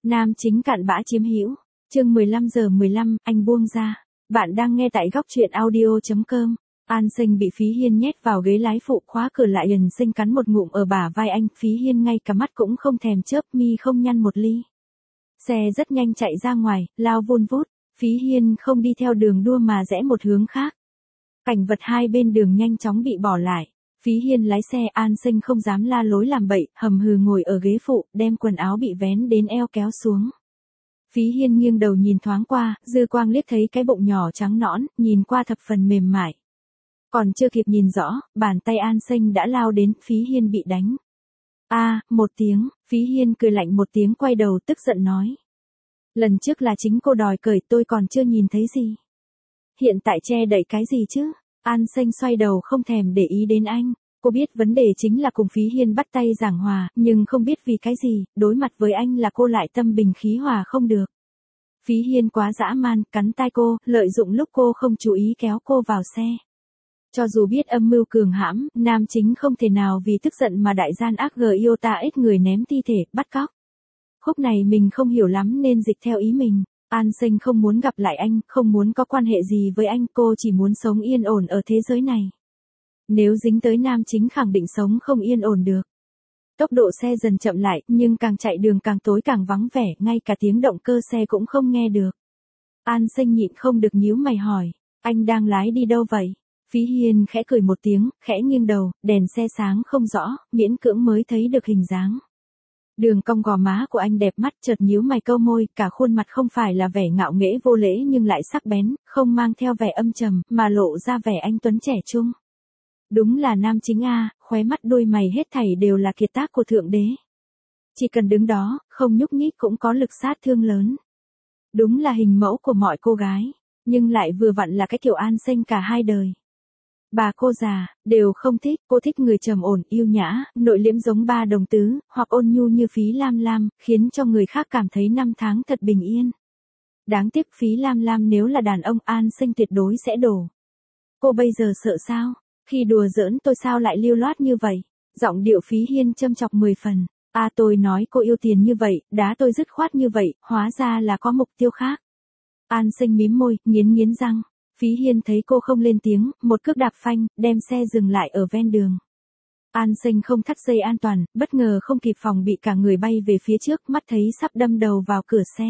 Nam chính cặn bã chiếm hữu. Chương 15:15, anh buông ra. Bạn đang nghe tại góc truyện audio.com. An Sinh bị Phí Hiên nhét vào ghế lái phụ, khóa cửa lại. Ân Sinh cắn một ngụm ở bả vai anh. Phí Hiên ngay cả mắt cũng không thèm chớp, mi không nhăn một ly. Xe rất nhanh chạy ra ngoài, lao vun vút. Phí Hiên không đi theo đường đua mà rẽ một hướng khác. Cảnh vật hai bên đường nhanh chóng bị bỏ lại. Phí Hiên lái xe, An Sinh không dám la lối làm bậy, hầm hừ ngồi ở ghế phụ, đem quần áo bị vén đến eo kéo xuống. Phí Hiên nghiêng đầu nhìn thoáng qua, dư quang liếc thấy cái bụng nhỏ trắng nõn, nhìn qua thập phần mềm mại. Còn chưa kịp nhìn rõ, bàn tay An Sinh đã lao đến, Phí Hiên bị đánh. Một tiếng, Phí Hiên cười lạnh một tiếng, quay đầu tức giận nói. Lần trước là chính cô đòi cởi, tôi còn chưa nhìn thấy gì. Hiện tại che đậy cái gì chứ? An Sinh xoay đầu không thèm để ý đến anh. Cô biết vấn đề chính là cùng Phí Hiên bắt tay giảng hòa, nhưng không biết vì cái gì, đối mặt với anh là cô lại tâm bình khí hòa không được. Phí Hiên quá dã man, cắn tai cô, lợi dụng lúc cô không chú ý kéo cô vào xe. Cho dù biết âm mưu cường hãm, nam chính không thể nào vì tức giận mà đại gian ác iota ít người ném thi thể, bắt cóc. Khúc này mình không hiểu lắm nên dịch theo ý mình. An Sinh không muốn gặp lại anh, không muốn có quan hệ gì với anh, cô chỉ muốn sống yên ổn ở thế giới này. Nếu dính tới nam chính khẳng định sống không yên ổn được. Tốc độ xe dần chậm lại, nhưng càng chạy đường càng tối càng vắng vẻ, ngay cả tiếng động cơ xe cũng không nghe được. An Sinh nhịn không được nhíu mày hỏi, anh đang lái đi đâu vậy? Phí Hiên khẽ cười một tiếng, khẽ nghiêng đầu, đèn xe sáng không rõ, miễn cưỡng mới thấy được hình dáng. Đường cong gò má của anh đẹp mắt, chợt nhíu mày câu môi, cả khuôn mặt không phải là vẻ ngạo nghễ vô lễ nhưng lại sắc bén, không mang theo vẻ âm trầm, mà lộ ra vẻ anh tuấn trẻ trung. Đúng là nam chính khóe mắt đôi mày hết thảy đều là kiệt tác của thượng đế. Chỉ cần đứng đó, không nhúc nhích cũng có lực sát thương lớn. Đúng là hình mẫu của mọi cô gái, nhưng lại vừa vặn là cái kiểu An Sinh cả hai đời. Bà cô già, đều không thích, cô thích người trầm ổn, yêu nhã, nội liễm giống ba đồng tứ, hoặc ôn nhu như Phí Lam Lam, khiến cho người khác cảm thấy năm tháng thật bình yên. Đáng tiếc Phí Lam Lam nếu là đàn ông, An Sinh tuyệt đối sẽ đổ. Cô bây giờ sợ sao? Khi đùa giỡn tôi sao lại lưu loát như vậy? Giọng điệu Phí Hiên châm chọc 10 phần. Tôi nói cô yêu tiền như vậy, đá tôi dứt khoát như vậy, hóa ra là có mục tiêu khác. An Sinh mím môi, nghiến răng. Phí Hiên thấy cô không lên tiếng, một cước đạp phanh, đem xe dừng lại ở ven đường. An Sinh không thắt dây an toàn, bất ngờ không kịp phòng bị cả người bay về phía trước, mắt thấy sắp đâm đầu vào cửa xe.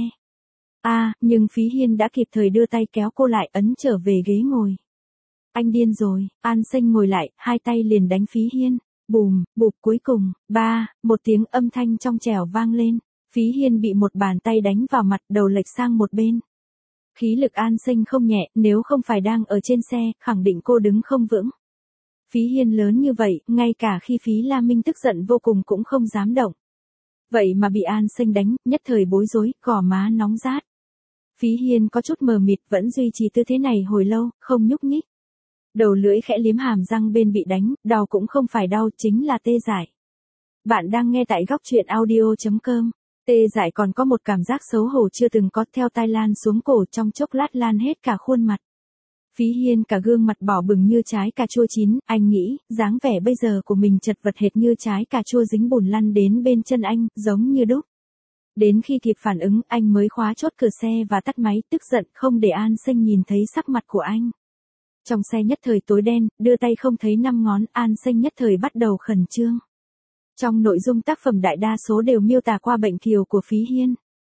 Nhưng Phí Hiên đã kịp thời đưa tay kéo cô lại, ấn trở về ghế ngồi. Anh điên rồi, An Sinh ngồi lại, hai tay liền đánh Phí Hiên. Bùm, bụp, cuối cùng, một tiếng âm thanh trong trẻo vang lên. Phí Hiên bị một bàn tay đánh vào mặt, đầu lệch sang một bên. Khí lực An Sinh không nhẹ, nếu không phải đang ở trên xe, khẳng định cô đứng không vững. Phí Hiên lớn như vậy, ngay cả khi Phí La Minh tức giận vô cùng cũng không dám động. Vậy mà bị An Sinh đánh, nhất thời bối rối, gò má nóng rát. Phí Hiên có chút mờ mịt, vẫn duy trì tư thế này hồi lâu, không nhúc nhích. Đầu lưỡi khẽ liếm hàm răng bên bị đánh, đau cũng không phải đau, chính là tê dại. Bạn đang nghe tại góc truyện audio.com. Tê dại còn có một cảm giác xấu hổ chưa từng có, theo tai lan xuống cổ, trong chốc lát lan hết cả khuôn mặt. Phí Hiên cả gương mặt đỏ bừng như trái cà chua chín, anh nghĩ, dáng vẻ bây giờ của mình chật vật hệt như trái cà chua dính bùn lăn đến bên chân anh, giống như đúc. Đến khi kịp phản ứng, anh mới khóa chốt cửa xe và tắt máy, tức giận không để An Sinh nhìn thấy sắc mặt của anh. Trong xe nhất thời tối đen, đưa tay không thấy 5 ngón, An Sinh nhất thời bắt đầu khẩn trương. Trong nội dung tác phẩm đại đa số đều miêu tả qua bệnh kiều của Phí Hiên.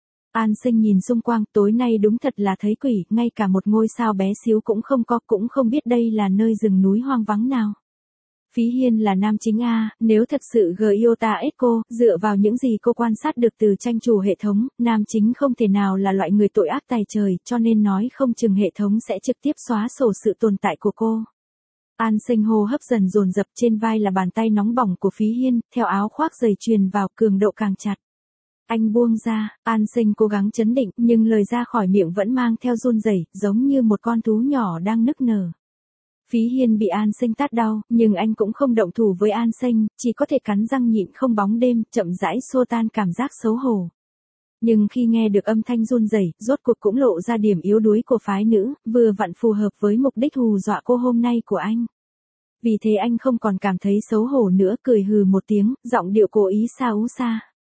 An Sinh nhìn xung quanh, tối nay đúng thật là thấy quỷ, ngay cả một ngôi sao bé xíu cũng không có, cũng không biết đây là nơi rừng núi hoang vắng nào. Phí Hiên là nam chính nếu thật sự iota ít cô, dựa vào những gì cô quan sát được từ tranh chủ hệ thống, nam chính không thể nào là loại người tội ác tày trời, cho nên nói không chừng hệ thống sẽ trực tiếp xóa sổ sự tồn tại của cô. An Sinh hô hấp dần dồn dập, trên vai là bàn tay nóng bỏng của Phí Hiên, theo áo khoác dày truyền vào, cường độ càng chặt. Anh buông ra, An Sinh cố gắng trấn định, nhưng lời ra khỏi miệng vẫn mang theo run rẩy, giống như một con thú nhỏ đang nức nở. Phí Hiên bị An Sinh tát đau, nhưng anh cũng không động thủ với An Sinh, chỉ có thể cắn răng nhịn không bóng đêm, chậm rãi xua tan cảm giác xấu hổ. Nhưng khi nghe được âm thanh run rẩy, rốt cuộc cũng lộ ra điểm yếu đuối của phái nữ, vừa vặn phù hợp với mục đích hù dọa cô hôm nay của anh. Vì thế anh không còn cảm thấy xấu hổ nữa, cười hừ một tiếng, giọng điệu cố ý xa ú xa.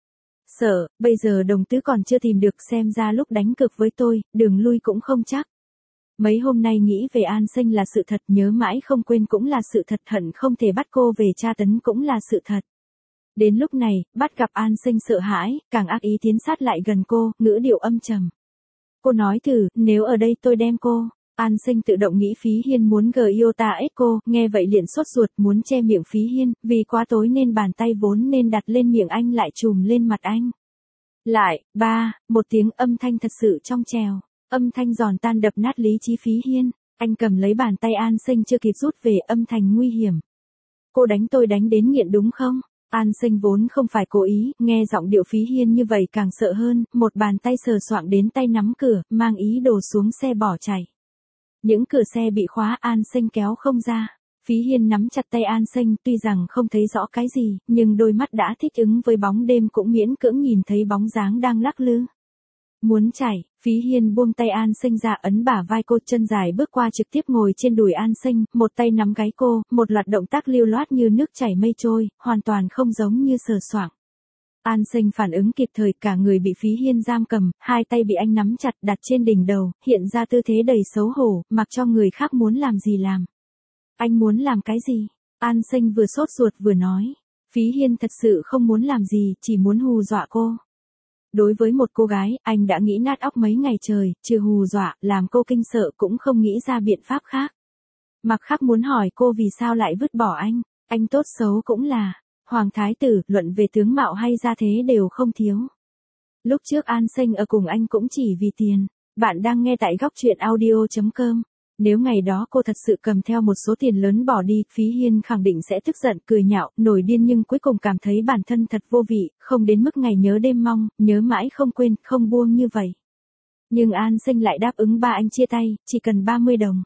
Sợ, bây giờ đồng tứ còn chưa tìm được, xem ra lúc đánh cược với tôi, đường lui cũng không chắc. Mấy hôm nay nghĩ về An Sinh là sự thật, nhớ mãi không quên cũng là sự thật, hận không thể bắt cô về tra tấn cũng là sự thật. Đến lúc này, bắt gặp An Sinh sợ hãi, càng ác ý tiến sát lại gần cô, ngữ điệu âm trầm. Cô nói thử, nếu ở đây tôi đem cô. An Sinh tự động nghĩ Phí Hiên muốn Giota ép cô, nghe vậy liền sốt ruột muốn che miệng Phí Hiên, vì quá tối nên bàn tay vốn nên đặt lên miệng anh lại trùm lên mặt anh. Lại, một tiếng âm thanh thật sự trong trèo, âm thanh giòn tan đập nát lý trí Phí Hiên, anh cầm lấy bàn tay An Sinh chưa kịp rút về, âm thanh nguy hiểm. Cô đánh tôi đánh đến nghiện đúng không? An Sinh vốn không phải cố ý, nghe giọng điệu Phí Hiên như vậy càng sợ hơn, một bàn tay sờ soạng đến tay nắm cửa, mang ý đồ xuống xe bỏ chạy. Những cửa xe bị khóa, An Sinh kéo không ra. Phí Hiên nắm chặt tay An Sinh, tuy rằng không thấy rõ cái gì, nhưng đôi mắt đã thích ứng với bóng đêm cũng miễn cưỡng nhìn thấy bóng dáng đang lắc lư. Muốn chạy, Phí Hiên buông tay An Sinh ra, ấn bả vai cô, chân dài bước qua trực tiếp ngồi trên đùi An Sinh, một tay nắm gáy cô, một loạt động tác lưu loát như nước chảy mây trôi, hoàn toàn không giống như sờ soạng. An Sinh phản ứng kịp thời, cả người bị Phí Hiên giam cầm, hai tay bị anh nắm chặt đặt trên đỉnh đầu, hiện ra tư thế đầy xấu hổ, mặc cho người khác muốn làm gì làm. Anh muốn làm cái gì? An Sinh vừa sốt ruột vừa nói. Phí Hiên thật sự không muốn làm gì, chỉ muốn hù dọa cô. Đối với một cô gái, anh đã nghĩ nát óc mấy ngày trời, trừ hù dọa, làm cô kinh sợ cũng không nghĩ ra biện pháp khác. Mặc Khắc muốn hỏi cô vì sao lại vứt bỏ anh tốt xấu cũng là hoàng thái tử, luận về tướng mạo hay gia thế đều không thiếu. Lúc trước An Sinh ở cùng anh cũng chỉ vì tiền. Bạn đang nghe tại góc truyện audio.com. Nếu ngày đó cô thật sự cầm theo một số tiền lớn bỏ đi, Phí Hiên khẳng định sẽ tức giận, cười nhạo, nổi điên, nhưng cuối cùng cảm thấy bản thân thật vô vị, không đến mức ngày nhớ đêm mong, nhớ mãi không quên, không buông như vậy. Nhưng An Sinh lại đáp ứng ba anh chia tay, chỉ cần 30 đồng.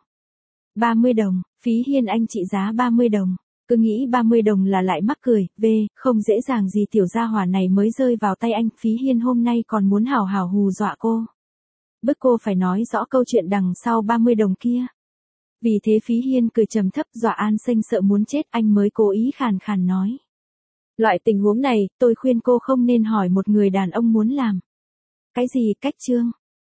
30 đồng, Phí Hiên anh trị giá 30 đồng. Cứ nghĩ 30 đồng là lại mắc cười, không dễ dàng gì tiểu gia hỏa này mới rơi vào tay anh, Phí Hiên hôm nay còn muốn hào hào hù dọa cô. Bức cô phải nói rõ câu chuyện đằng sau 30 đồng kia. Vì thế Phí Hiên cười trầm thấp, dọa An Sinh sợ muốn chết, anh mới cố ý khàn khàn nói. Loại tình huống này, tôi khuyên cô không nên hỏi một người đàn ông muốn làm cái gì cách chương.